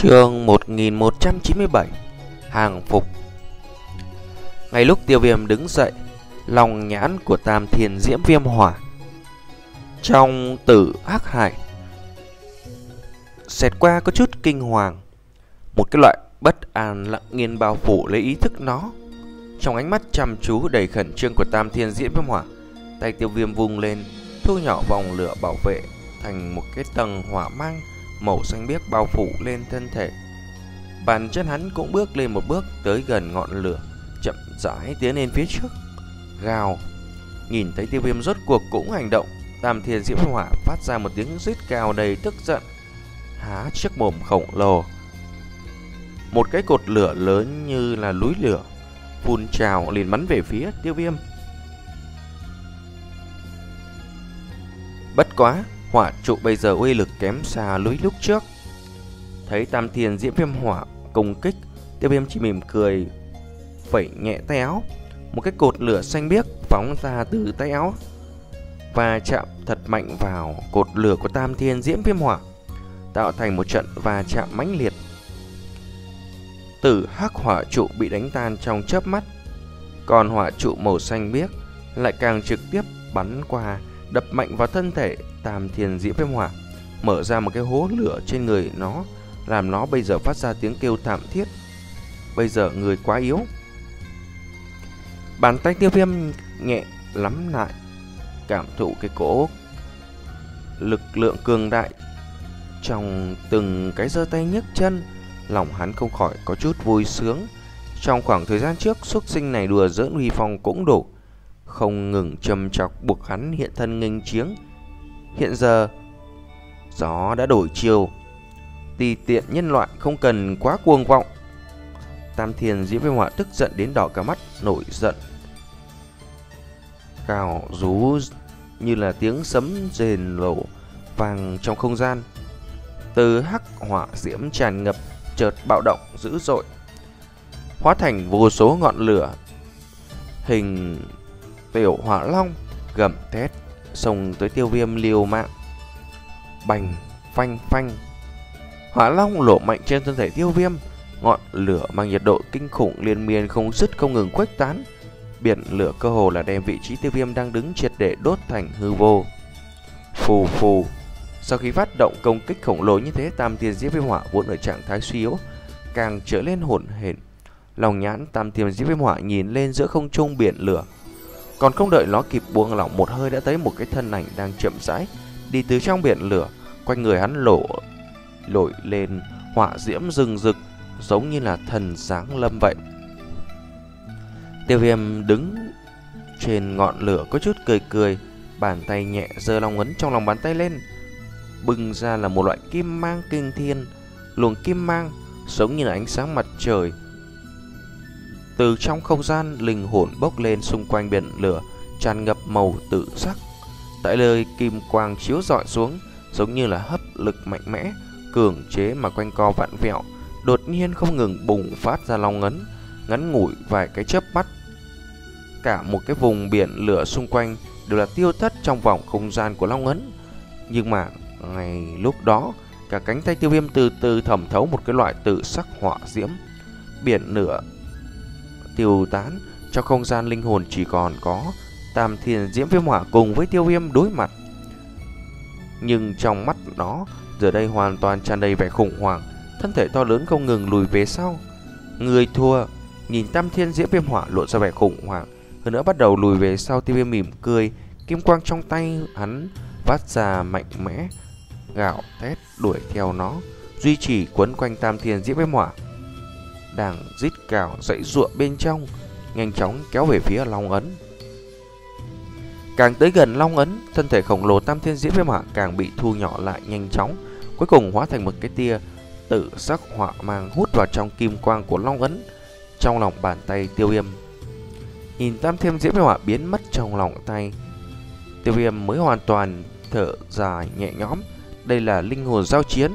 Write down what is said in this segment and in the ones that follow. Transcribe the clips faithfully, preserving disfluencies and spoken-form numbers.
Chương một nghìn một trăm chín mươi bảy. Hàng phục. Ngay lúc Tiêu Viêm đứng dậy, lòng nhãn của Tam Thiên Diễm Viêm Hỏa trong Tử Hắc Hải xẹt qua có chút kinh hoàng. Một cái loại bất an lặng nghiền bao phủ lấy ý thức nó. Trong ánh mắt chăm chú đầy khẩn trương của Tam Thiên Diễm Viêm Hỏa, tay Tiêu Viêm vung lên, thu nhỏ vòng lửa bảo vệ thành một cái tầng hỏa mang màu xanh biếc bao phủ lên thân thể. Bàn chân hắn cũng bước lên một bước tới gần ngọn lửa, chậm rãi tiến lên phía trước. Gào. Nhìn thấy Tiêu Viêm rốt cuộc cũng hành động, Tam Thiên Diễm Hỏa phát ra một tiếng rít cao đầy tức giận, há chiếc mồm khổng lồ. Một cái cột lửa lớn như là núi lửa phun trào liền bắn về phía Tiêu Viêm. Bất quá, hỏa trụ bây giờ uy lực kém xa lối lúc trước. Thấy Tam Thiên Diễm Viêm Hỏa công kích, Tiêu Viêm chỉ mỉm cười, phẩy nhẹ tay áo. Một cái cột lửa xanh biếc phóng ra từ tay áo và chạm thật mạnh vào cột lửa của Tam Thiên Diễm Viêm Hỏa, tạo thành một trận va chạm mãnh liệt. Tử Hắc hỏa trụ bị đánh tan trong chớp mắt, còn hỏa trụ màu xanh biếc lại càng trực tiếp bắn qua, đập mạnh vào thân thể Tam Thiên Diễm Viêm Hỏa, mở ra một cái hố lửa trên người nó, làm nó bây giờ phát ra tiếng kêu thảm thiết. Bây giờ người quá yếu. Bàn tay Tiêu Viêm nhẹ lắm lại, cảm thụ cái cỗ lực lượng cường đại trong từng cái giơ tay nhấc chân. Lòng hắn không khỏi có chút vui sướng. Trong khoảng thời gian trước, xuất sinh này đùa giỡn uy phong cũng đủ, không ngừng châm chọc buộc hắn hiện thân nghênh chiến. Hiện giờ gió đã đổi chiều, tùy tiện nhân loại không cần quá cuồng vọng. Tam Thiên Diễm Viêm Hỏa tức giận đến đỏ cả mắt, nổi giận gào rú như là tiếng sấm rền nổ vang trong không gian. Từ hắc hỏa diễm tràn ngập chợt bạo động dữ dội, hóa thành vô số ngọn lửa hình tiểu hỏa long gầm thét xông tới Tiêu Viêm liều mạng. Bành phanh phanh, hỏa long nổ mạnh trên thân thể Tiêu Viêm, ngọn lửa mang nhiệt độ kinh khủng liên miên không dứt không ngừng khuếch tán. Biển lửa cơ hồ là đem vị trí Tiêu Viêm đang đứng triệt để đốt thành hư vô. Phù phù. Sau khi phát động công kích khổng lồ như thế, Tam Thiên Diễm Viêm Hỏa vốn ở trạng thái suy yếu càng trở lên hỗn hển. Lòng nhãn Tam Thiên Diễm Viêm Hỏa nhìn lên giữa không trung biển lửa, còn không đợi nó kịp buông lỏng một hơi đã thấy một cái thân ảnh đang chậm rãi đi từ trong biển lửa. Quanh người hắn lổ nổi lên hỏa diễm rừng rực, giống như là thần giáng lâm vậy. Tiêu Viêm đứng trên ngọn lửa có chút cười cười, bàn tay nhẹ giơ long ấn trong lòng bàn tay lên, bừng ra là một loại kim mang kinh thiên. Luồng kim mang giống như là ánh sáng mặt trời từ trong không gian linh hồn bốc lên, xung quanh biển lửa tràn ngập màu tử sắc. Tại nơi kim quang chiếu rọi xuống, giống như là hấp lực mạnh mẽ cường chế mà quanh co vặn vẹo, đột nhiên không ngừng bùng phát ra long ấn. Ngắn ngủi vài cái chớp mắt, cả một cái vùng biển lửa xung quanh đều là tiêu thất trong vòng không gian của long ấn. Nhưng mà ngay lúc đó, cả cánh tay Tiêu Viêm từ từ thẩm thấu một cái loại tự sắc hỏa diễm. Biển lửa tiêu tán, trong không gian linh hồn chỉ còn có Tam Thiên Diễm Viêm Hỏa cùng với Tiêu Viêm đối mặt. Nhưng trong mắt nó giờ đây hoàn toàn tràn đầy vẻ khủng hoảng, thân thể to lớn không ngừng lùi về sau. Người thua. Nhìn Tam Thiên Diễm Viêm Hỏa lộ ra vẻ khủng hoảng, hơn nữa bắt đầu lùi về sau, Tiêu Viêm mỉm cười, kim quang trong tay hắn phát ra mạnh mẽ, gào thét đuổi theo nó, duy trì quấn quanh Tam Thiên Diễm Viêm Hỏa đang rít gào dãy giụa bên trong, nhanh chóng kéo về phía long ấn. Càng tới gần long ấn, thân thể khổng lồ Tam Thiên Diễm Viêm Hỏa càng bị thu nhỏ lại nhanh chóng, cuối cùng hóa thành một cái tia tử sắc hỏa mang hút vào trong kim quang của long ấn. Trong lòng bàn tay Tiêu Viêm, nhìn Tam Thiên Diễm Viêm Hỏa biến mất trong lòng tay, Tiêu Viêm mới hoàn toàn thở dài nhẹ nhõm. Đây là linh hồn giao chiến,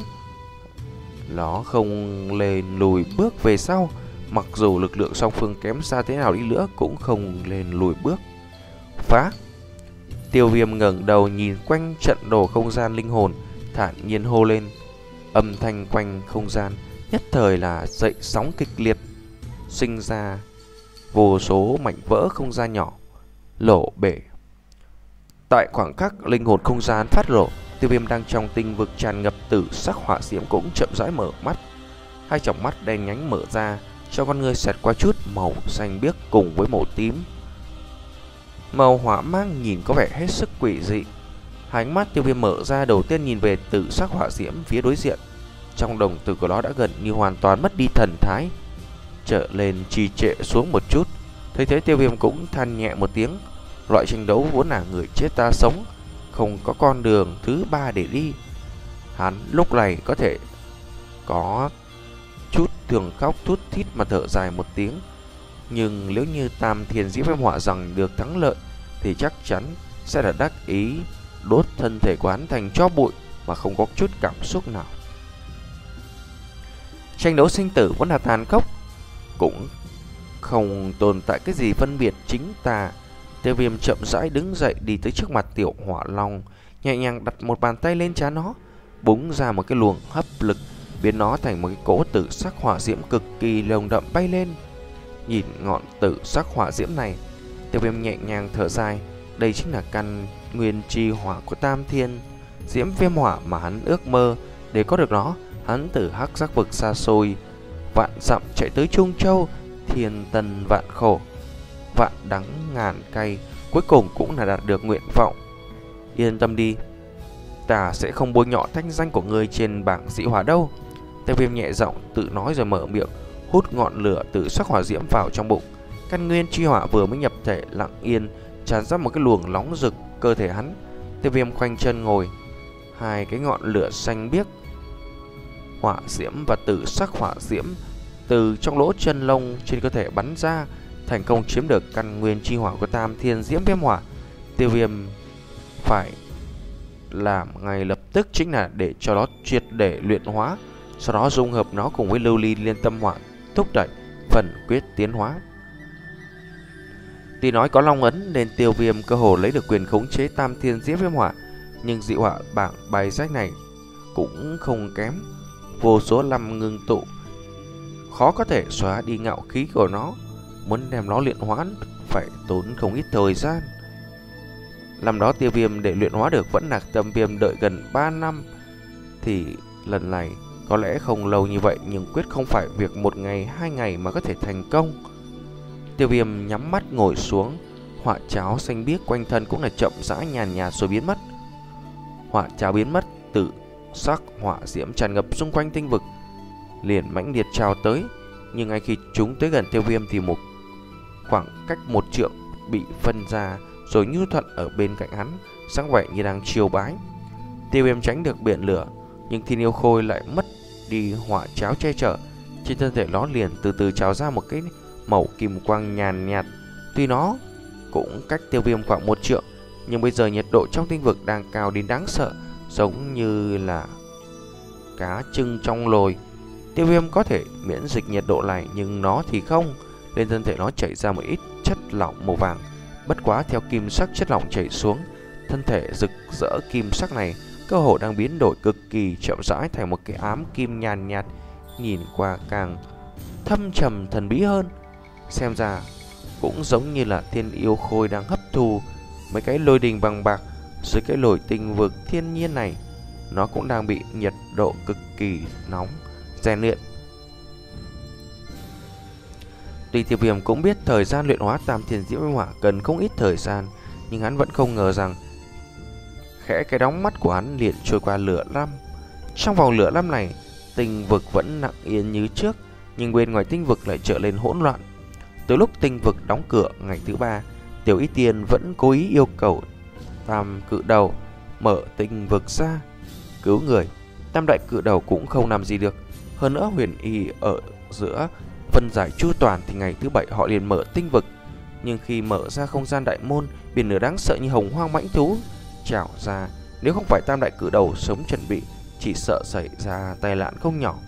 nó không lên lùi bước về sau, mặc dù lực lượng song phương kém xa thế nào đi nữa cũng không lên lùi bước. Phá. Tiêu Viêm ngẩng đầu nhìn quanh trận đồ không gian linh hồn, thản nhiên hô lên. Âm thanh quanh không gian nhất thời là dậy sóng kịch liệt, sinh ra vô số mảnh vỡ không gian nhỏ lổ bể. Tại khoảng khắc linh hồn không gian phát rổ, Tiêu Viêm đang trong tinh vực tràn ngập tử sắc hỏa diễm cũng chậm rãi mở mắt. Hai tròng mắt đen nhánh mở ra, cho con người xẹt qua chút màu xanh biếc cùng với màu tím. Màu hỏa mang nhìn có vẻ hết sức quỷ dị. Hai ánh mắt Tiêu Viêm mở ra, đầu tiên nhìn về tử sắc hỏa diễm phía đối diện. Trong đồng tử của nó đã gần như hoàn toàn mất đi thần thái, trở lên trì trệ xuống một chút. Thấy thế Tiêu Viêm cũng than nhẹ một tiếng. Loại tranh đấu vốn là người chết ta sống, không có con đường thứ ba để đi. Hắn lúc này có thể có chút thường khóc thút thít mà thở dài một tiếng. Nhưng nếu như Tam Thiên Diễm Viêm Hỏa rằng được thắng lợi thì chắc chắn sẽ là đắc ý đốt thân thể của hắn thành tro bụi mà không có chút cảm xúc nào. Tranh đấu sinh tử vẫn là tàn khốc, cũng không tồn tại cái gì phân biệt chính tà. Tiêu Viêm chậm rãi đứng dậy đi tới trước mặt Tiểu Hỏa Long, nhẹ nhàng đặt một bàn tay lên trán nó, búng ra một cái luồng hấp lực, biến nó thành một cái cỗ tử sắc hỏa diễm cực kỳ nồng đậm bay lên. Nhìn ngọn tử sắc hỏa diễm này, Tiêu Viêm nhẹ nhàng thở dài. Đây chính là căn nguyên chi hỏa của Tam Thiên Diễm Viêm Hỏa mà hắn ước mơ. Để có được nó, hắn từ hắc giác vực xa xôi vạn dặm chạy tới Trung Châu, thiên tân vạn khổ, vạn đắng ngàn cay, cuối cùng cũng là đạt được nguyện vọng. Yên tâm đi, ta sẽ không bôi nhọ thanh danh của ngươi trên bảng dị hỏa đâu. Tiêu Viêm nhẹ giọng tự nói rồi mở miệng, hút ngọn lửa từ sắc hỏa diễm vào trong bụng. Căn nguyên chi hỏa vừa mới nhập thể lặng yên tràn ra một cái luồng nóng rực cơ thể hắn. Tiêu Viêm khoanh chân ngồi, hai cái ngọn lửa xanh biếc hỏa diễm và tử sắc hỏa diễm từ trong lỗ chân lông trên cơ thể bắn ra, thành công chiếm được căn nguyên chi hỏa của Tam Thiên Diễm Viêm Hỏa. Tiêu Viêm phải làm ngay lập tức chính là để cho nó triệt để luyện hóa, sau đó dung hợp nó cùng với lưu ly liên tâm hỏa, thúc đẩy phần quyết tiến hóa. Tuy nói có long ấn nên Tiêu Viêm cơ hồ lấy được quyền khống chế Tam Thiên Diễm Viêm Hỏa, nhưng dị hỏa bảng bài sách này cũng không kém, vô số năm ngưng tụ, khó có thể xóa đi ngạo khí của nó. Muốn đem nó luyện hóa phải tốn không ít thời gian. Năm đó Tiêu Viêm để luyện hóa được vẫn là Tâm Viêm đợi gần ba năm, thì lần này có lẽ không lâu như vậy, nhưng quyết không phải việc một ngày hai ngày mà có thể thành công. Tiêu Viêm nhắm mắt ngồi xuống, hỏa cháo xanh biếc quanh thân cũng là chậm rãi nhàn nhạt rồi biến mất. Hỏa cháo biến mất, tử sắc hỏa diễm tràn ngập xung quanh tinh vực liền mãnh liệt trào tới. Nhưng ngay khi chúng tới gần Tiêu Viêm thì một khoảng cách một trượng bị phân ra, rồi Nhu Thuận ở bên cạnh hắn sáng vẻ như đang chiêu bái. Tiêu Viêm tránh được biển lửa, nhưng Thiên Yêu Khôi lại mất đi hỏa cháo che chở. Trên thân thể nó liền từ từ trào ra một cái màu kim quang nhàn nhạt. Tuy nó cũng cách Tiêu Viêm khoảng một trượng, nhưng bây giờ nhiệt độ trong tinh vực đang cao đến đáng sợ, giống như là cá trưng trong lồi. Tiêu Viêm có thể miễn dịch nhiệt độ này, nhưng nó thì không. Lên thân thể nó chảy ra một ít chất lỏng màu vàng. Bất quá theo kim sắc chất lỏng chảy xuống, thân thể rực rỡ kim sắc này cơ hồ đang biến đổi cực kỳ chậm rãi thành một cái ám kim nhàn nhạt, nhìn qua càng thâm trầm thần bí hơn. Xem ra cũng giống như là Thiên Yêu Khôi đang hấp thu mấy cái lôi đình bằng bạc dưới cái lồi tinh vực thiên nhiên này. Nó cũng đang bị nhiệt độ cực kỳ nóng rèn luyện. Tuy Tiêu Viêm cũng biết thời gian luyện hóa Tam Thiên Diễm Viêm Hỏa cần không ít thời gian, nhưng hắn vẫn không ngờ rằng khẽ cái đóng mắt của hắn liền trôi qua lửa năm. Trong vòng lửa năm này, tinh vực vẫn lặng yên như trước, nhưng bên ngoài tinh vực lại trở lên hỗn loạn. Từ lúc tinh vực đóng cửa ngày thứ ba, Tiểu Y Tiên vẫn cố ý yêu cầu Tam Cự Đầu mở tinh vực ra cứu người. Tam Đại Cự Đầu cũng không làm gì được. Hơn nữa Huyền Y ở giữa phân giải chu toàn thì ngày thứ bảy họ liền mở tinh vực. Nhưng khi mở ra không gian đại môn, biển lửa đáng sợ như hồng hoang mãnh thú trào ra. Nếu không phải Tam Đại Cự Đầu sớm chuẩn bị, chỉ sợ xảy ra tai nạn không nhỏ.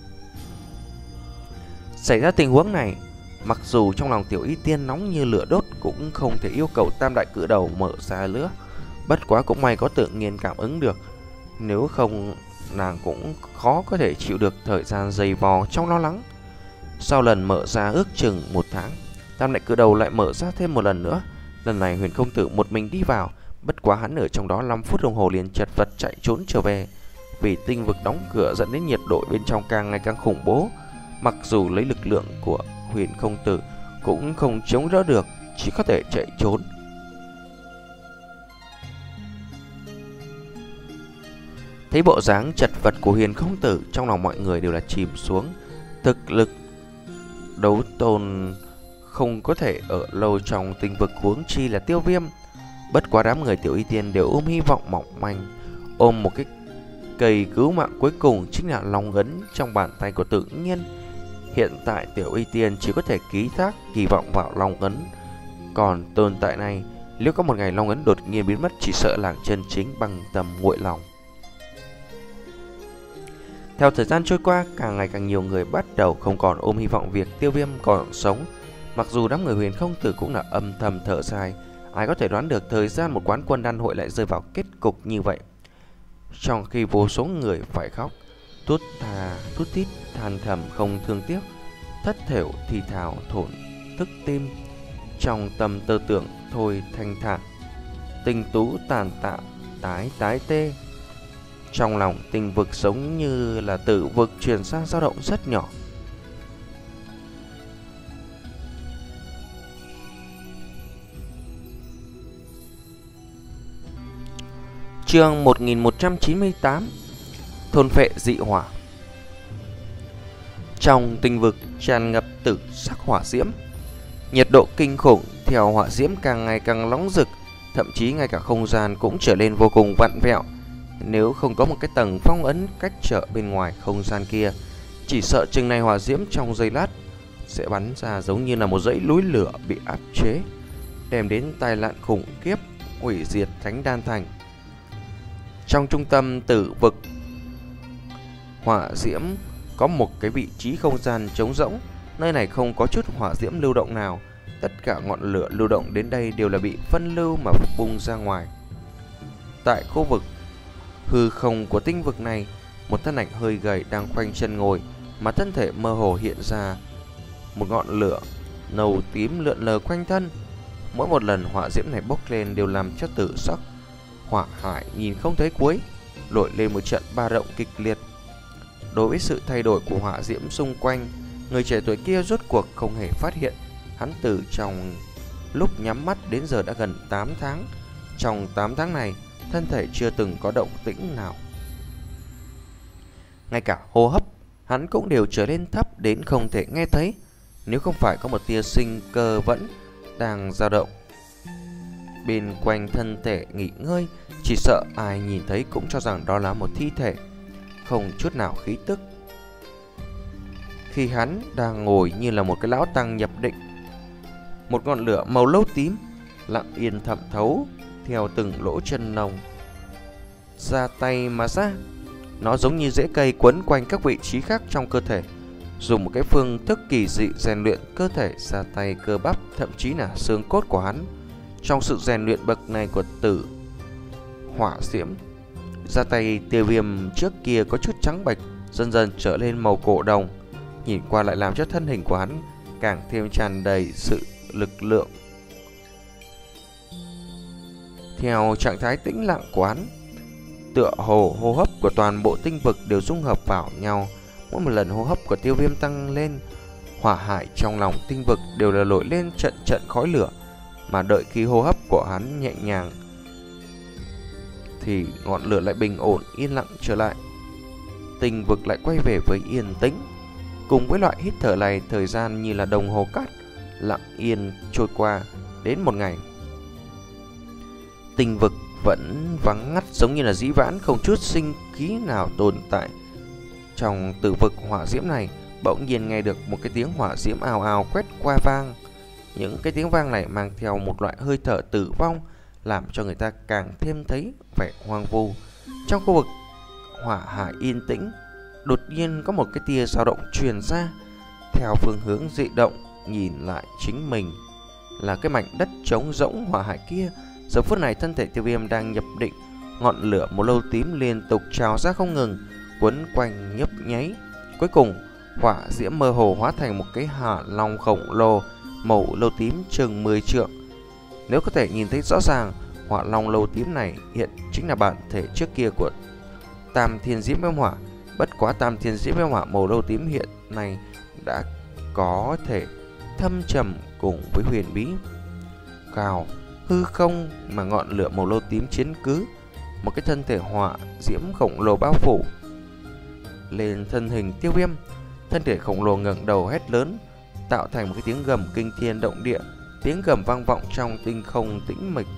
Xảy ra tình huống này, mặc dù trong lòng Tiểu Y Tiên nóng như lửa đốt, cũng không thể yêu cầu Tam Đại Cự Đầu mở ra nữa. Bất quá cũng may có tự nhiên cảm ứng được, nếu không nàng cũng khó có thể chịu được thời gian dày vò trong lo lắng. Sau lần mở ra ước chừng một tháng, Tam Đại Cự Đầu lại mở ra thêm một lần nữa. Lần này Huyền Không Tử một mình đi vào, bất quá hắn ở trong đó năm phút đồng hồ liền chật vật chạy trốn trở về. Vì tinh vực đóng cửa dẫn đến nhiệt độ bên trong càng ngày càng khủng bố, mặc dù lấy lực lượng của Huyền Không Tử cũng không chống đỡ được, chỉ có thể chạy trốn. Thấy bộ dáng chật vật của Huyền Không Tử, trong lòng mọi người đều là chìm xuống. Thực lực đấu tôn không có thể ở lâu trong tinh vực, huống chi là Tiêu Viêm. Bất quá đám người Tiểu Y Tiên đều ôm hy vọng mỏng manh, ôm một cái cây cứu mạng cuối cùng chính là long ấn trong bàn tay của Tự Nhiên. Hiện tại Tiểu Y Tiên chỉ có thể ký thác kỳ vọng vào long ấn. Còn tồn tại này, nếu có một ngày long ấn đột nhiên biến mất, chỉ sợ làng chân chính bằng tầm nguội lòng. Theo thời gian trôi qua, càng ngày càng nhiều người bắt đầu không còn ôm hy vọng việc Tiêu Viêm còn sống. Mặc dù đám người Huyền Không Tử cũng là âm thầm thở dài, ai có thể đoán được thời gian một quán quân đan hội lại rơi vào kết cục như vậy. Trong khi vô số người phải khóc, thút thà, thút thít, than thầm không thương tiếc, thất thểu thì thào thổn thức tim, trong tâm tơ tưởng thôi thanh thản, tinh tú tàn tạ, tái tái tê. Trong lòng tinh vực giống như là tử vực truyền sang dao động rất nhỏ. Chương một nghìn một trăm chín mươi tám, thôn phệ dị hỏa. Trong tinh vực tràn ngập tử sắc hỏa diễm, nhiệt độ kinh khủng, theo hỏa diễm càng ngày càng nóng rực, thậm chí ngay cả không gian cũng trở nên vô cùng vặn vẹo. Nếu không có một cái tầng phong ấn cách trở bên ngoài không gian kia, chỉ sợ chừng này hỏa diễm trong giây lát sẽ bắn ra giống như là một dãy núi lửa bị áp chế, đem đến tai nạn khủng khiếp, hủy diệt Thánh Đan Thành. Trong trung tâm tử vực hỏa diễm có một cái vị trí không gian trống rỗng, nơi này không có chút hỏa diễm lưu động nào, tất cả ngọn lửa lưu động đến đây đều là bị phân lưu mà bung ra ngoài. Tại khu vực hư không của tinh vực này, một thân ảnh hơi gầy đang khoanh chân ngồi, mà thân thể mơ hồ hiện ra một ngọn lửa nâu tím lượn lờ quanh thân. Mỗi một lần hỏa diễm này bốc lên đều làm cho tử sắc hỏa hải nhìn không thấy cuối, nổi lên một trận ba động kịch liệt. Đối với sự thay đổi của hỏa diễm xung quanh, người trẻ tuổi kia rốt cuộc không hề phát hiện. Hắn từ trong lúc nhắm mắt đến giờ đã gần tám tháng. Trong tám tháng này, thân thể chưa từng có động tĩnh nào. Ngay cả hô hấp, hắn cũng đều trở nên thấp đến không thể nghe thấy, nếu không phải có một tia sinh cơ vẫn đang dao động bên quanh thân thể nghỉ ngơi, chỉ sợ ai nhìn thấy cũng cho rằng đó là một thi thể, không chút nào khí tức. Khi hắn đang ngồi như là một cái lão tăng nhập định, một ngọn lửa màu lâu tím lặng yên thẩm thấu theo từng lỗ chân lông ra tay mà ra. Nó giống như rễ cây quấn quanh các vị trí khác trong cơ thể, dùng một cái phương thức kỳ dị rèn luyện cơ thể, ra tay cơ bắp, thậm chí là xương cốt của hắn. Trong sự rèn luyện bậc này của tử hỏa diễm, ra tay Tiêu Viêm trước kia có chút trắng bệch, dần dần trở lên màu cổ đồng, nhìn qua lại làm cho thân hình của hắn càng thêm tràn đầy sự lực lượng. Theo trạng thái tĩnh lặng của hắn, tựa hồ hô hấp của toàn bộ tinh vực đều dung hợp vào nhau. Mỗi một lần hô hấp của Tiêu Viêm tăng lên, hỏa hải trong lòng tinh vực đều là nổi lên trận trận khói lửa. Mà đợi khi hô hấp của hắn nhẹ nhàng thì ngọn lửa lại bình ổn yên lặng trở lại. Tinh vực lại quay về với yên tĩnh. Cùng với loại hít thở này, thời gian như là đồng hồ cát lặng yên trôi qua. Đến một ngày, tinh vực vẫn vắng ngắt, giống như là dĩ vãng, không chút sinh khí nào tồn tại. Trong tử vực hỏa diễm này, bỗng nhiên nghe được một cái tiếng hỏa diễm ào ào quét qua vang. Những cái tiếng vang này mang theo một loại hơi thở tử vong, làm cho người ta càng thêm thấy vẻ hoang vu. Trong khu vực hỏa hải yên tĩnh, đột nhiên có một cái tia dao động truyền ra. Theo phương hướng dị động, nhìn lại chính mình là cái mảnh đất trống rỗng hỏa hải kia. Giờ phút này thân thể Tiêu Viêm đang nhập định, ngọn lửa màu lâu tím liên tục trào ra không ngừng, quấn quanh nhấp nháy. Cuối cùng, hỏa diễm mơ hồ hóa thành một cái hỏa long khổng lồ màu lâu tím chừng mười trượng. Nếu có thể nhìn thấy rõ ràng, hỏa long lâu tím này hiện chính là bản thể trước kia của Tam Thiên Diễm Viêm Hỏa. Bất quá Tam Thiên Diễm Viêm Hỏa màu lâu tím hiện nay đã có thể thâm trầm cùng với huyền bí. Cào hư không mà ngọn lửa màu lâu tím chiếm cứ, một cái thân thể hỏa diễm khổng lồ bao phủ lên thân hình Tiêu Viêm. Thân thể khổng lồ ngẩng đầu hét lớn, tạo thành một cái tiếng gầm kinh thiên động địa. Tiếng gầm vang vọng trong tinh không tĩnh mịch.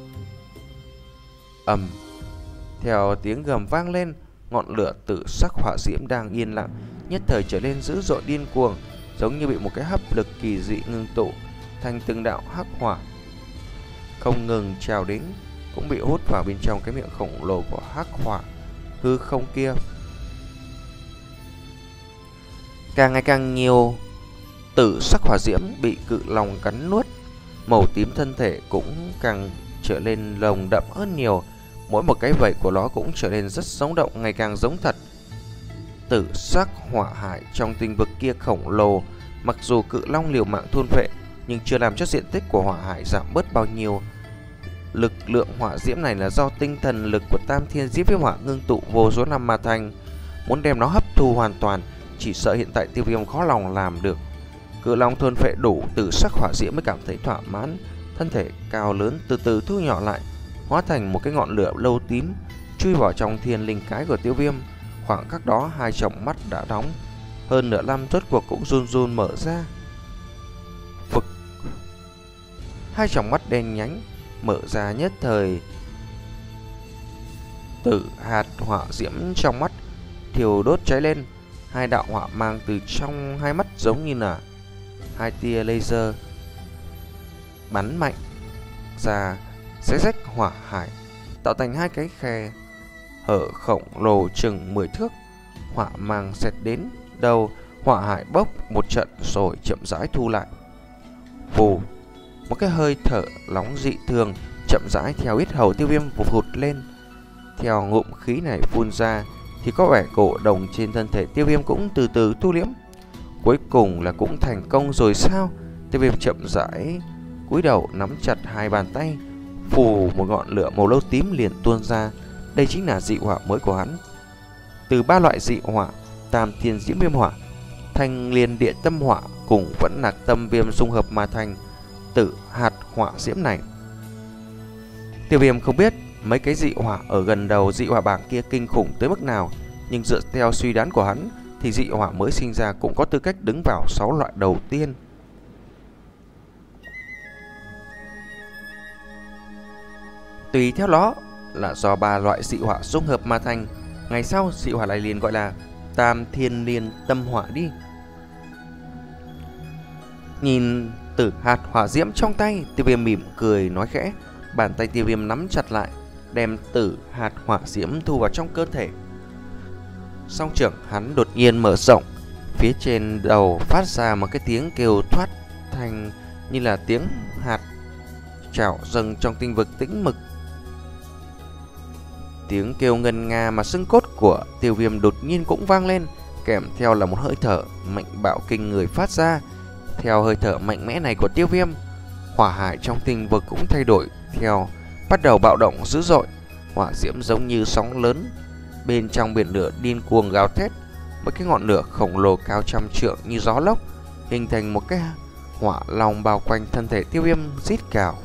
Ầm. Theo tiếng gầm vang lên, ngọn lửa tự sắc hỏa diễm đang yên lặng nhất thời trở nên dữ dội điên cuồng, giống như bị một cái hấp lực kỳ dị ngưng tụ thành từng đạo hắc hỏa, không ngừng trào đến, cũng bị hút vào bên trong cái miệng khổng lồ của hắc hỏa hư không kia. Càng ngày càng nhiều tử sắc hỏa diễm bị cự long cắn nuốt, màu tím thân thể cũng càng trở nên nồng đậm hơn nhiều. Mỗi một cái vảy của nó cũng trở nên rất sống động, ngày càng giống thật. Tử sắc hỏa hải trong tinh vực kia khổng lồ, mặc dù cự long liều mạng thôn phệ nhưng chưa làm cho diện tích của hỏa hải giảm bớt bao nhiêu. Lực lượng hỏa diễm này là do tinh thần lực của Tam Thiên Diễm Viêm Hỏa ngưng tụ vô số năm mà thành. Muốn đem nó hấp thu hoàn toàn, chỉ sợ hiện tại Tiêu Viêm khó lòng làm được. Cự long thôn phệ đủ tử sắc hỏa diễm mới cảm thấy thỏa mãn, thân thể cao lớn từ từ thu nhỏ lại, hóa thành một cái ngọn lửa lâu tím chui vào trong thiên linh cái của Tiêu Viêm. Khoảng khắc đó, hai tròng mắt đã đóng, hơn nửa năm rốt cuộc cũng run run mở ra. Phực. Hai tròng mắt đen nhánh mở ra nhất thời, tử hạt hỏa diễm trong mắt thiêu đốt cháy lên. Hai đạo hỏa mang từ trong hai mắt giống như là hai tia laser bắn mạnh ra, xé rách hỏa hải, tạo thành hai cái khe hở khổng lồ chừng mười thước. Hỏa mang xẹt đến đầu, hỏa hải bốc một trận rồi chậm rãi thu lại. Vù, một cái hơi thở nóng dị thường chậm rãi theo yết hầu Tiêu Viêm vụt vụt lên. Theo ngụm khí này phun ra thì có vẻ cổ đồng trên thân thể Tiêu Viêm cũng từ từ thu liễm. Cuối cùng là cũng thành công rồi sao? Tiêu Viêm chậm rãi cúi đầu nắm chặt hai bàn tay, phù một ngọn lửa màu lâu tím liền tuôn ra. Đây chính là dị hỏa mới của hắn. Từ ba loại dị hỏa, Tam Thiên Diễm Viêm Hỏa, Thanh Liên Địa Tâm Hỏa cùng Vẫn Lạc Tâm Viêm dung hợp mà thành tử hạt hỏa diễm này. Tiêu Viêm không biết mấy cái dị hỏa ở gần đầu dị hỏa bảng kia kinh khủng tới mức nào, nhưng dựa theo suy đoán của hắn thì dị hỏa mới sinh ra cũng có tư cách đứng vào sáu loại đầu tiên. Tùy theo đó là do ba loại dị hỏa dung hợp mà thành. Ngày sau dị hỏa này liền gọi là Tam Thiên Liên Tâm Hỏa đi. Nhìn tử hạt hỏa diễm trong tay, Tiêu Viêm mỉm cười nói khẽ. Bàn tay Tiêu Viêm nắm chặt lại, đem tử hạt hỏa diễm thu vào trong cơ thể. Song trưởng hắn đột nhiên mở rộng, phía trên đầu phát ra một cái tiếng kêu thoát thành như là tiếng hạt trào dâng trong tinh vực tĩnh mịch. Tiếng kêu ngân nga mà xương cốt của Tiêu Viêm đột nhiên cũng vang lên, kèm theo là một hơi thở mạnh bạo kinh người phát ra. Theo hơi thở mạnh mẽ này của Tiêu Viêm, hỏa hải trong tinh vực cũng thay đổi theo, bắt đầu bạo động dữ dội. Hỏa diễm giống như sóng lớn bên trong biển lửa điên cuồng gào thét. Một cái ngọn lửa khổng lồ cao trăm trượng như gió lốc hình thành một cái hỏa long bao quanh thân thể Tiêu Viêm rít gào.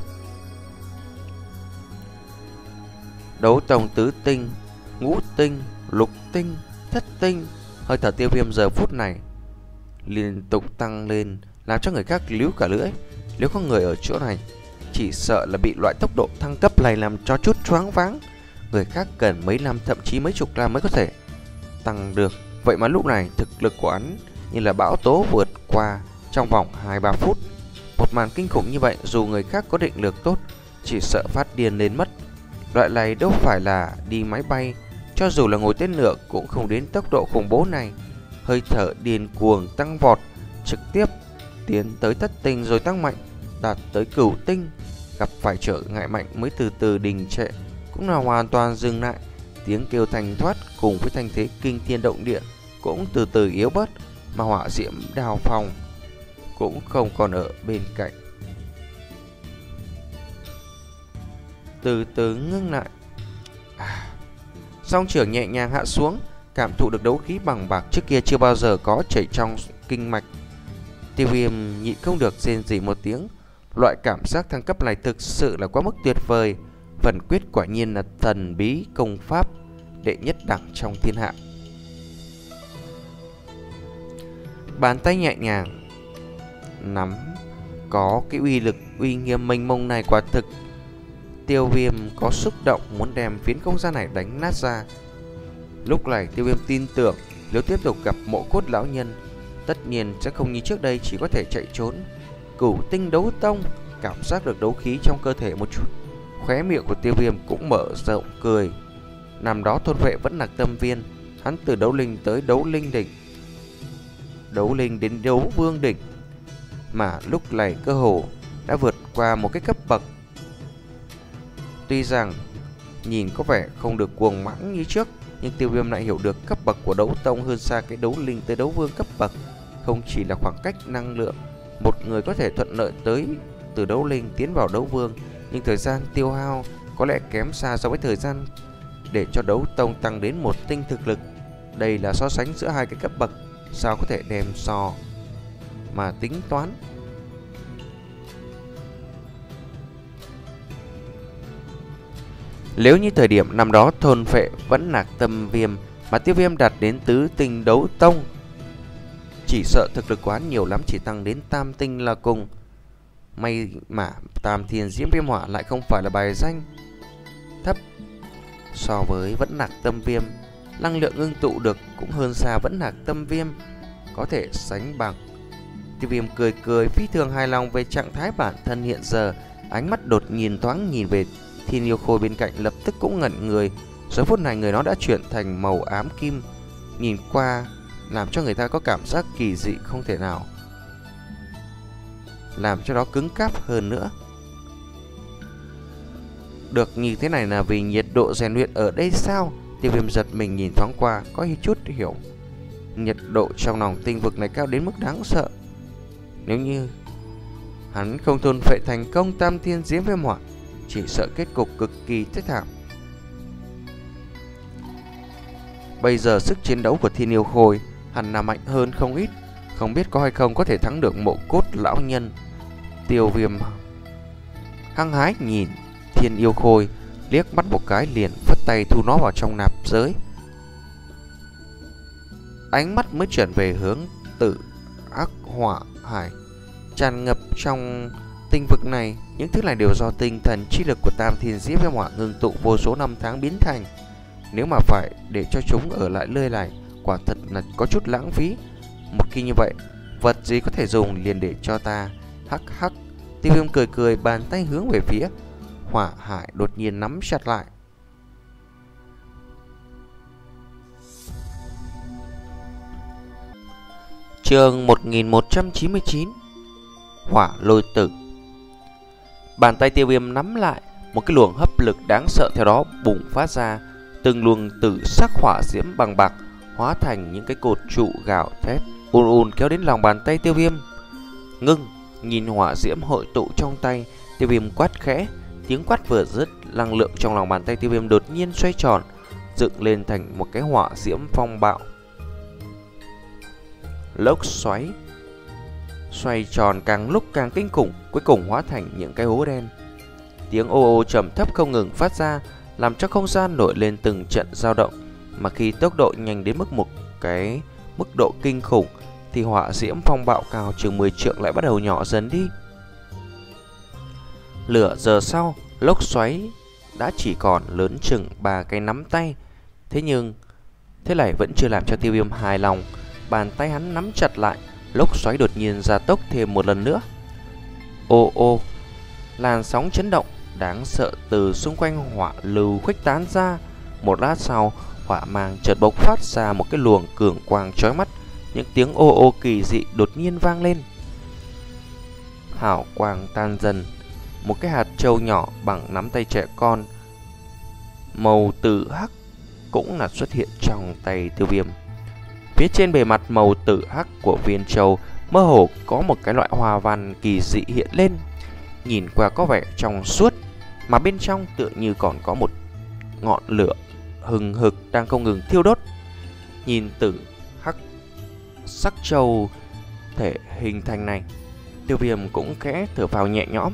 Đấu tông tứ tinh, ngũ tinh, lục tinh, thất tinh. Hơi thở Tiêu Viêm giờ phút này liên tục tăng lên, làm cho người khác líu cả lưỡi. Nếu có người ở chỗ này, chỉ sợ là bị loại tốc độ thăng cấp này làm cho chút choáng váng. Người khác cần mấy năm, thậm chí mấy chục năm mới có thể tăng được. Vậy mà lúc này thực lực của hắn như là bão tố vượt qua trong vòng hai ba phút. Một màn kinh khủng như vậy, dù người khác có định lực tốt, chỉ sợ phát điên lên mất. Loại này đâu phải là đi máy bay, cho dù là ngồi tên lửa cũng không đến tốc độ khủng bố này. Hơi thở điên cuồng tăng vọt, trực tiếp tiến tới thất tinh rồi tăng mạnh, đạt tới cửu tinh. Gặp phải trở ngại mạnh mới từ từ đình trệ, cũng là hoàn toàn dừng lại. Tiếng kêu thanh thoát cùng với thanh thế kinh thiên động địa cũng từ từ yếu bớt, mà hỏa diễm đào phong cũng không còn ở bên cạnh. Từ từ ngưng lại. À, song trưởng nhẹ nhàng hạ xuống, cảm thụ được đấu khí bằng bạc trước kia chưa bao giờ có chảy trong kinh mạch. Tiêu Viêm nhịn không được rên rỉ một tiếng. Loại cảm giác thăng cấp này thực sự là quá mức tuyệt vời. Phần quyết quả nhiên là thần bí công pháp đệ nhất đẳng trong thiên hạ. Bàn tay nhẹ nhàng nắm có cái uy lực uy nghiêm mênh mông này, quả thực Tiêu Viêm có xúc động muốn đem phiến không gian này đánh nát ra. Lúc này Tiêu Viêm tin tưởng nếu tiếp tục gặp mộ cốt lão nhân, tất nhiên sẽ không như trước đây chỉ có thể chạy trốn. Cửu tinh đấu tông cảm giác được đấu khí trong cơ thể một chút, khóe miệng của Tiêu Viêm cũng mở rộng cười. Năm đó thôn vệ vẫn là tâm viên, hắn từ đấu linh tới đấu linh đỉnh, đấu linh đến đấu vương đỉnh, mà lúc này cơ hồ đã vượt qua một cái cấp bậc. Tuy rằng nhìn có vẻ không được cuồng mãnh như trước, nhưng Tiêu Viêm lại hiểu được cấp bậc của đấu tông hơn xa cái đấu linh tới đấu vương cấp bậc. Không chỉ là khoảng cách năng lượng, một người có thể thuận lợi tới từ đấu linh tiến vào đấu vương, nhưng thời gian tiêu hao có lẽ kém xa so với thời gian để cho đấu tông tăng đến một tinh thực lực. Đây là so sánh giữa hai cái cấp bậc, sao có thể đem so mà tính toán. Nếu như thời điểm năm đó thôn phệ vẫn là tâm viêm mà Tiêu Viêm đạt đến tứ tinh đấu tông, chỉ sợ thực lực quá nhiều lắm chỉ tăng đến tam tinh là cùng. May mà Tam Thiên Diễm Viêm Hỏa lại không phải là bài danh thấp. So với vẫn nạc tâm viêm, năng lượng ngưng tụ được cũng hơn xa vẫn nạc tâm viêm, có thể sánh bằng. Tiêu Viêm cười cười phi thường hài lòng về trạng thái bản thân hiện giờ. Ánh mắt đột nhiên thoáng nhìn về Thiên Yêu Khôi bên cạnh, lập tức cũng ngẩn người. Giờ phút này người nó đã chuyển thành màu ám kim, nhìn qua làm cho người ta có cảm giác kỳ dị không thể nào làm cho nó cứng cáp hơn nữa. Được như thế này là vì nhiệt độ rèn luyện ở đây sao? Tiêu Viêm giật mình nhìn thoáng qua, có chút hiểu. Nhiệt độ trong lòng tinh vực này cao đến mức đáng sợ. Nếu như hắn không thôn phệ thành công Tam Thiên Diễm Viêm Hỏa, chỉ sợ kết cục cực kỳ thê thảm. Bây giờ sức chiến đấu của Thiên Yêu Khôi hẳn là mạnh hơn không ít, không biết có hay không có thể thắng được mộ cốt lão nhân. Tiêu Viêm hăng hái nhìn Thiên Yêu Khôi, liếc mắt một cái liền phất tay thu nó vào trong nạp giới. Ánh mắt mới chuyển về hướng Tử Ác Hỏa Hải tràn ngập trong tinh vực này. Những thứ này đều do tinh thần chi lực của Tam Thiên Diễm Viêm Hỏa ngưng tụ vô số năm tháng biến thành. Nếu mà phải để cho chúng ở lại nơi này, quả thật là có chút lãng phí. Một khi như vậy, vật gì có thể dùng liền để cho ta. Hắc hắc. Tiêu Viêm cười cười, bàn tay hướng về phía Hỏa Hải đột nhiên nắm chặt lại. Chương một nghìn một trăm chín mươi chín, Hỏa Lôi Tử. Bàn tay Tiêu Viêm nắm lại, một cái luồng hấp lực đáng sợ theo đó bùng phát ra. Từng luồng tử sắc hỏa diễm bằng bạc hóa thành những cái cột trụ gạo thét ùn ùn kéo đến lòng bàn tay Tiêu Viêm. Ngưng. Nhìn hỏa diễm hội tụ trong tay, Tiêu Viêm quát khẽ. Tiếng quát vừa dứt, năng lượng trong lòng bàn tay Tiêu Viêm đột nhiên xoay tròn, dựng lên thành một cái hỏa diễm phong bạo. Lốc xoáy xoay tròn càng lúc càng kinh khủng, cuối cùng hóa thành những cái hố đen. Tiếng ô ô trầm thấp không ngừng phát ra, làm cho không gian nổi lên từng trận dao động. Mà khi tốc độ nhanh đến mức một cái mức độ kinh khủng, thì hỏa diễm phong bạo cao chừng mười trượng lại bắt đầu nhỏ dần đi. Lửa giờ sau, lốc xoáy đã chỉ còn lớn chừng ba cái nắm tay. Thế nhưng thế này vẫn chưa làm cho Tiêu Viêm hài lòng. Bàn tay hắn nắm chặt lại, lốc xoáy đột nhiên gia tốc thêm một lần nữa. Ô ô, làn sóng chấn động đáng sợ từ xung quanh hỏa lưu khuếch tán ra. Một lát sau, hỏa mang chợt bộc phát ra một cái luồng cường quang chói mắt. Những tiếng ô ô kỳ dị đột nhiên vang lên. Hào quang tan dần. Một cái hạt trâu nhỏ bằng nắm tay trẻ con, màu tử hắc cũng là xuất hiện trong tay Tiêu Viêm. Phía trên bề mặt màu tử hắc của viên châu mơ hồ có một cái loại hoa văn kỳ dị hiện lên, nhìn qua có vẻ trong suốt, mà bên trong tựa như còn có một ngọn lửa hừng hực đang không ngừng thiêu đốt. Nhìn tử hắc sắc châu thể hình thành này, Tiêu Viêm cũng khẽ thở phào nhẹ nhõm.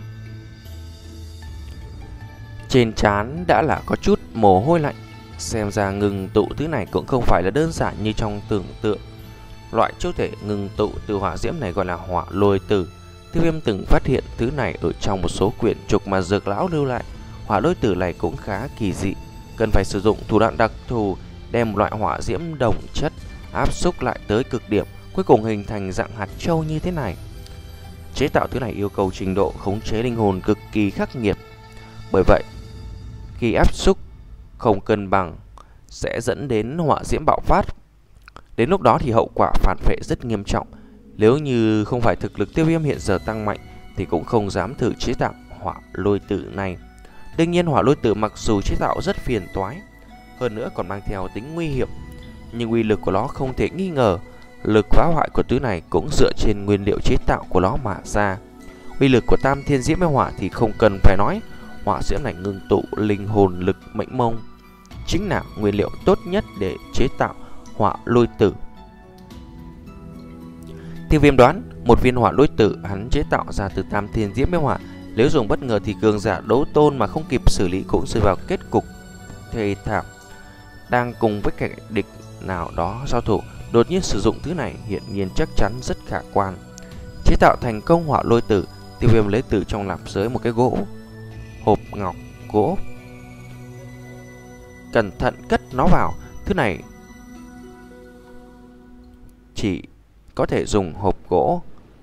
Trên trán đã là có chút mồ hôi lạnh, xem ra ngừng tụ thứ này cũng không phải là đơn giản như trong tưởng tượng. Loại châu thể ngừng tụ từ hỏa diễm này gọi là hỏa lôi tử. Tiêu Viêm từng phát hiện thứ này ở trong một số quyển trục mà Dược lão lưu lại. Hỏa lôi tử này cũng khá kỳ dị, cần phải sử dụng thủ đoạn đặc thù đem một loại hỏa diễm đồng chất áp xúc lại tới cực điểm, cuối cùng hình thành dạng hạt châu như thế này. Chế tạo thứ này yêu cầu trình độ khống chế linh hồn cực kỳ khắc nghiệt. Bởi vậy, khi áp xúc không cân bằng sẽ dẫn đến hỏa diễm bạo phát. Đến lúc đó thì hậu quả phản phệ rất nghiêm trọng. Nếu như không phải thực lực Tiêu Viêm hiện giờ tăng mạnh thì cũng không dám thử chế tạo hỏa lôi tử này. Đương nhiên hỏa lôi tử mặc dù chế tạo rất phiền toái, hơn nữa còn mang theo tính nguy hiểm, nhưng uy lực của nó không thể nghi ngờ. Lực phá hoại của thứ này cũng dựa trên nguyên liệu chế tạo của nó mà ra. Uy lực của tam thiên diễm hỏa thì không cần phải nói. Hỏa diễm này ngưng tụ linh hồn lực mênh mông, chính là nguyên liệu tốt nhất để chế tạo hỏa lôi tử. Tiêu Viêm đoán một viên hỏa lôi tử hắn chế tạo ra từ tam thiên diễm hỏa, nếu dùng bất ngờ thì cường giả đấu tôn mà không kịp xử lý cũng rơi vào kết cục thê thảm. Đang cùng với kẻ địch nào đó giao thủ, đột nhiên sử dụng thứ này hiển nhiên chắc chắn rất khả quan. Chế tạo thành công hỏa lôi tử, Tiêu Viêm lấy từ trong nạp giới một cái gỗ hộp ngọc gỗ, cẩn thận cất nó vào. Thứ này chỉ có thể dùng hộp gỗ,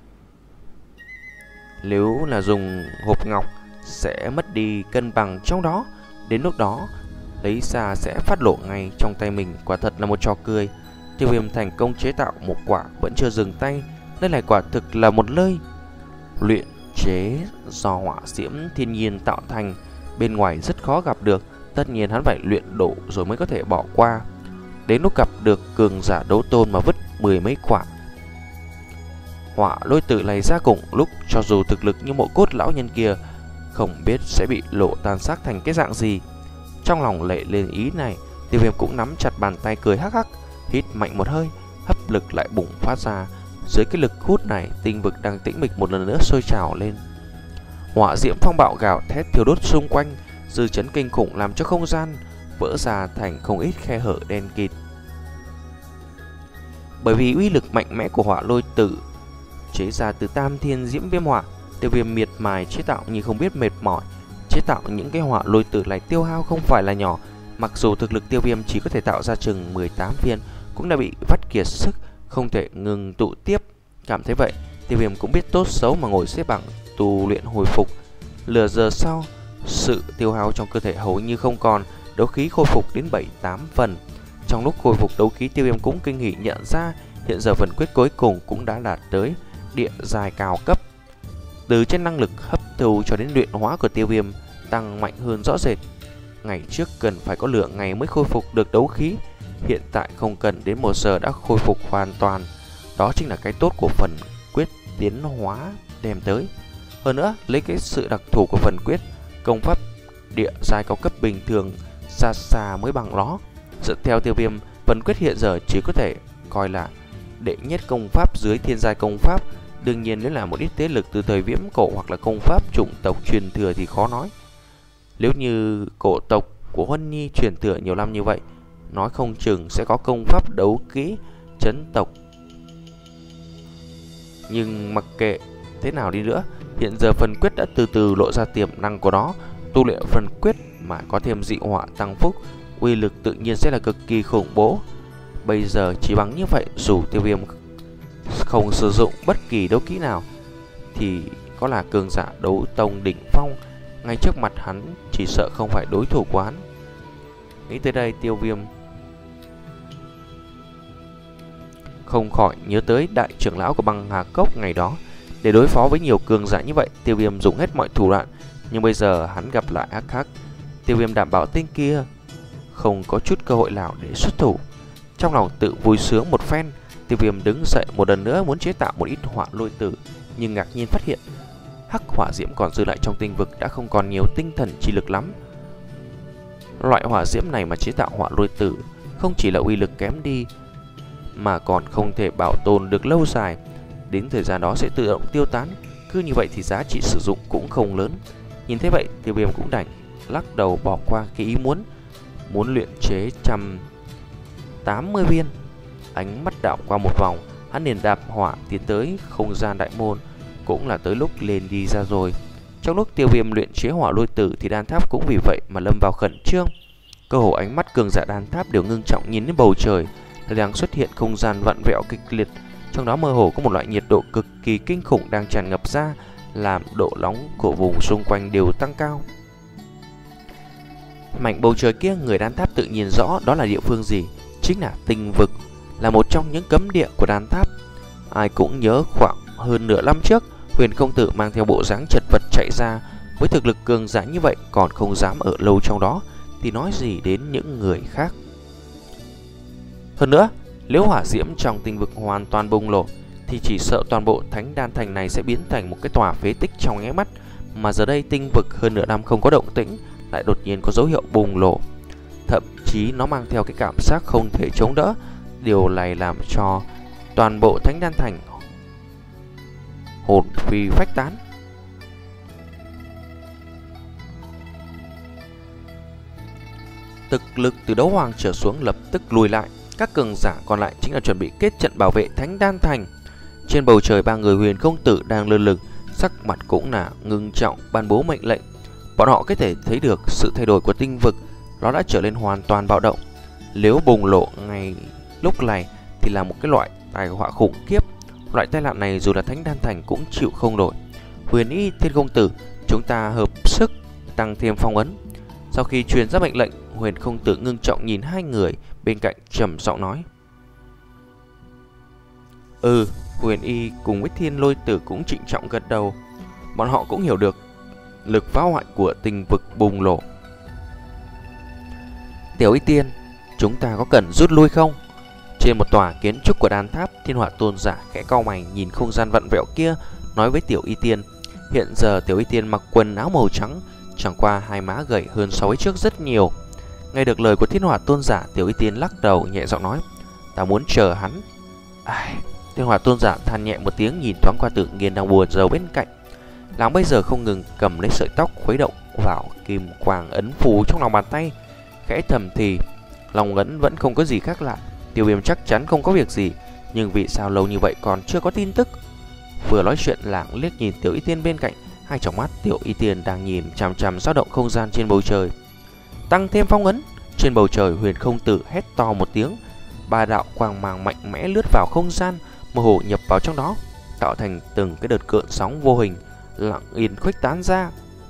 nếu là dùng hộp ngọc sẽ mất đi cân bằng trong đó. Đến lúc đó lấy ra sẽ phát lộ ngay trong tay mình, quả thật là một trò cười. Tiêu Viêm thành công chế tạo một quả vẫn chưa dừng tay. Đây là quả thực là một nơi luyện chế do hỏa diễm thiên nhiên tạo thành, bên ngoài rất khó gặp được. Tất nhiên hắn phải luyện độ rồi mới có thể bỏ qua. Đến lúc gặp được cường giả đấu tôn mà vứt mười mấy quả hỏa lôi tử này ra cùng lúc, cho dù thực lực như mộ cốt lão nhân kia không biết sẽ bị lộ tan xác thành cái dạng gì. Trong lòng lệ lên ý này, Tiêu Viêm cũng nắm chặt bàn tay cười hắc hắc, hít mạnh một hơi, hấp lực lại bùng phát ra. Dưới cái lực hút này, tinh vực đang tĩnh mịch một lần nữa sôi trào lên. Hỏa diễm phong bạo gào thét thiêu đốt xung quanh, dư chấn kinh khủng làm cho không gian vỡ ra thành không ít khe hở đen kịt. Bởi vì uy lực mạnh mẽ của hỏa lôi tử chế ra từ tam thiên diễm viêm hỏa, Tiêu Viêm miệt mài chế tạo như không biết mệt mỏi. Chế tạo những cái hỏa lôi tử này tiêu hao không phải là nhỏ. Mặc dù thực lực Tiêu Viêm chỉ có thể tạo ra chừng mười tám viên, cũng đã bị vắt kiệt sức, không thể ngừng tụ tiếp. Cảm thấy vậy, Tiêu Viêm cũng biết tốt xấu mà ngồi xếp bằng tu luyện hồi phục. Nửa giờ sau, sự tiêu hao trong cơ thể hầu như không còn, đấu khí khôi phục đến bảy tám phần. Trong lúc khôi phục đấu khí, Tiêu Viêm cũng kinh hỉ nhận ra hiện giờ phần quyết cuối cùng cũng đã đạt tới địa giai cao cấp. Từ trên năng lực hấp thu cho đến luyện hóa của Tiêu Viêm tăng mạnh hơn rõ rệt. Ngày trước cần phải có lượng ngày mới khôi phục được đấu khí, hiện tại không cần đến một giờ đã khôi phục hoàn toàn. Đó chính là cái tốt của phần quyết tiến hóa đem tới. Hơn nữa, lấy cái sự đặc thù của phần quyết, công pháp địa giai cao cấp bình thường xa xa mới bằng nó. Dựa theo Tiêu Viêm, phần quyết hiện giờ chỉ có thể coi là đệ nhất công pháp dưới thiên giai công pháp. Đương nhiên nếu là một ít thế lực từ thời viễn cổ hoặc là công pháp chủng tộc truyền thừa thì khó nói. Nếu như cổ tộc của Huân Nhi truyền thừa nhiều năm như vậy, nói không chừng sẽ có công pháp đấu kỹ chấn tộc. Nhưng mặc kệ thế nào đi nữa, hiện giờ phần quyết đã từ từ lộ ra tiềm năng của nó. Tu luyện phần quyết mà có thêm dị hỏa tăng phúc, uy lực tự nhiên sẽ là cực kỳ khủng bố. Bây giờ chỉ bằng như vậy, dù Tiêu Viêm không sử dụng bất kỳ đấu kỹ nào thì có là cường giả đấu tông đỉnh phong, ngay trước mặt hắn chỉ sợ không phải đối thủ của hắn. Nghĩ tới đây, Tiêu Viêm không khỏi nhớ tới đại trưởng lão của Băng Hà Cốc ngày đó. Để đối phó với nhiều cường giả như vậy, Tiêu Viêm dùng hết mọi thủ đoạn, nhưng bây giờ hắn gặp lại Hắc Hắc. Tiêu Viêm đảm bảo tên kia không có chút cơ hội nào để xuất thủ. Trong lòng tự vui sướng một phen, Tiêu Viêm đứng dậy một lần nữa muốn chế tạo một ít hỏa lôi tử, nhưng ngạc nhiên phát hiện hắc hỏa diễm còn dư lại trong tinh vực đã không còn nhiều tinh thần chi lực lắm. Loại hỏa diễm này mà chế tạo hỏa lôi tử không chỉ là uy lực kém đi mà còn không thể bảo tồn được lâu dài, đến thời gian đó sẽ tự động tiêu tán. Cứ như vậy thì giá trị sử dụng cũng không lớn. Nhìn thấy vậy, Tiêu Viêm cũng đành lắc đầu bỏ qua cái ý muốn muốn luyện chế một trăm tám mươi viên. Ánh mắt đảo qua một vòng, hắn liền đạp hỏa tiến tới không gian đại môn. Cũng là tới lúc lên đi ra rồi. Trong lúc Tiêu Viêm luyện chế hỏa lôi tử thì đan tháp cũng vì vậy mà lâm vào khẩn trương. Cơ hồ ánh mắt cường giả đan tháp đều ngưng trọng nhìn đến bầu trời, đang xuất hiện không gian vặn vẹo kịch liệt. Trong đó mơ hồ có một loại nhiệt độ cực kỳ kinh khủng đang tràn ngập ra, làm độ nóng của vùng xung quanh đều tăng cao. Mảnh bầu trời kia người đan tháp tự nhiên rõ đó là địa phương gì, chính là tinh vực, là một trong những cấm địa của đan tháp. Ai cũng nhớ khoảng hơn nửa năm trước, Huyền công tử mang theo bộ dáng chật vật chạy ra, với thực lực cường giả như vậy còn không dám ở lâu trong đó thì nói gì đến những người khác. Hơn nữa, nếu hỏa diễm trong tinh vực hoàn toàn bùng nổ thì chỉ sợ toàn bộ thánh đan thành này sẽ biến thành một cái tòa phế tích trong nháy mắt. Mà giờ đây tinh vực hơn nửa năm không có động tĩnh lại đột nhiên có dấu hiệu bùng nổ, thậm chí nó mang theo cái cảm giác không thể chống đỡ. Điều này làm cho toàn bộ thánh đan thành hồn phi phách tán. Thực lực từ đấu hoàng trở xuống lập tức lùi lại. Các cường giả còn lại chính là chuẩn bị kết trận bảo vệ thánh đan thành. Trên bầu trời, ba người Huyền công tử đang lơ lửng, sắc mặt cũng là ngưng trọng ban bố mệnh lệnh. Bọn họ có thể thấy được sự thay đổi của tinh vực, nó đã trở nên hoàn toàn bạo động. Nếu bùng nổ ngay lúc này thì là một cái loại tai họa khủng khiếp. Loại tai nạn này dù là thánh đan thành cũng chịu không nổi. Huyền Y, Thiên công tử, chúng ta hợp sức tăng thêm phong ấn. Sau khi truyền ra mệnh lệnh, Huyền công tử ngưng trọng nhìn hai người bên cạnh trầm giọng nói: Ừ. Huyền Y cùng với Thiên lôi tử cũng trịnh trọng gật đầu. Bọn họ cũng hiểu được lực phá hoại của tinh vực bùng nổ. Tiểu Y Tiên, chúng ta có cần rút lui không? Trên một tòa kiến trúc của đan tháp, Thiên Hỏa tôn giả khẽ cau mày nhìn không gian vặn vẹo kia, nói với Tiểu Y Tiên. Hiện giờ Tiểu Y Tiên mặc quần áo màu trắng, chẳng qua hai má gầy hơn so với trước rất nhiều. Nghe được lời của Thiên Hỏa tôn giả, Tiểu Y Tiên lắc đầu nhẹ giọng nói: Ta muốn chờ hắn. Ai... Thiên Hỏa tôn giả than nhẹ một tiếng, nhìn thoáng qua Tự Nghiên đang buồn rầu bên cạnh. Nàng bây giờ không ngừng cầm lấy sợi tóc khuấy động vào kim quang ấn phù trong lòng bàn tay, khẽ thầm thì. Lòng ấn vẫn không có gì khác lạ. Tiêu Viêm chắc chắn không có việc gì, nhưng vì sao lâu như vậy còn chưa có tin tức? Vừa nói chuyện, lảng liếc nhìn Tiểu Y Tiên bên cạnh, hai tròng mắt Tiểu Y Tiên đang nhìn chằm chằm dao động không gian trên bầu trời. Tăng thêm phong ấn. Trên bầu trời, Huyền công tử hét to một tiếng, ba đạo quang mang mạnh mẽ lướt vào không gian, mơ hồ nhập vào trong đó, tạo thành từng cái đợt cơn sóng vô hình lặng yên khuếch tán ra.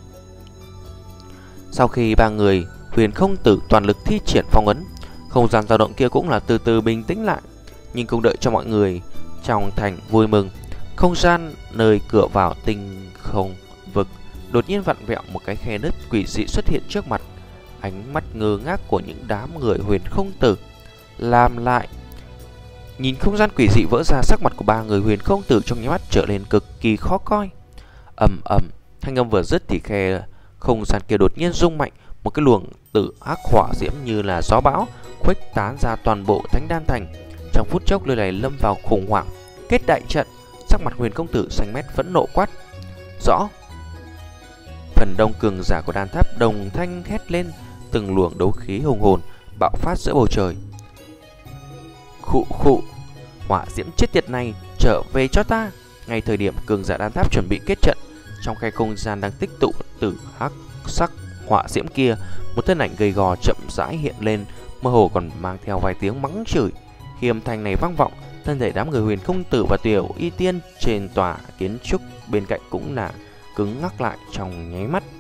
Sau khi ba người Huyền công tử toàn lực thi triển phong ấn, không gian dao động kia cũng là từ từ bình tĩnh lại. Nhưng không đợi cho mọi người trong thành vui mừng, không gian nơi cửa vào tinh không vực đột nhiên vặn vẹo, một cái khe nứt quỷ dị xuất hiện trước mặt. Ánh mắt ngơ ngác của những đám người Huyền công tử làm lại. Nhìn không gian quỷ dị vỡ ra, sắc mặt của ba người Huyền công tử trong nháy mắt trở nên cực kỳ khó coi. Ầm ầm, thanh âm vừa dứt thì khe không gian kia đột nhiên rung mạnh, một cái luồng tử hắc hỏa diễm như là gió bão khuếch tán ra toàn bộ thánh đan thành. Trong phút chốc, nơi này lâm vào khủng hoảng, kết đại trận. Sắc mặt Huyền công tử xanh mét phẫn nộ quát: Rõ! Phần đông cường giả của đan tháp đồng thanh hét lên, từng luồng đấu khí hùng hồn bạo phát giữa bầu trời. Khụ khụ, hỏa diễm chết tiệt này, trở về cho ta! Ngay thời điểm cường giả đan tháp chuẩn bị kết trận, trong khe không gian đang tích tụ tử hắc sắc hỏa diễm kia, một thân ảnh gầy gò chậm rãi hiện lên, mơ hồ còn mang theo vài tiếng mắng chửi. Khi âm thanh này vang vọng, thân thể đám người Huyền công tử và Tiểu Y Tiên trên tòa kiến trúc bên cạnh cũng là cứng ngắc lại trong nháy mắt.